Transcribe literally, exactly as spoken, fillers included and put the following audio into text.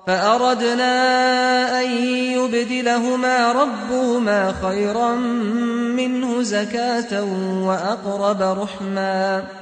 فأردنا أن يبدلهما ربهما خيرا منه زكاة وأقرب رحما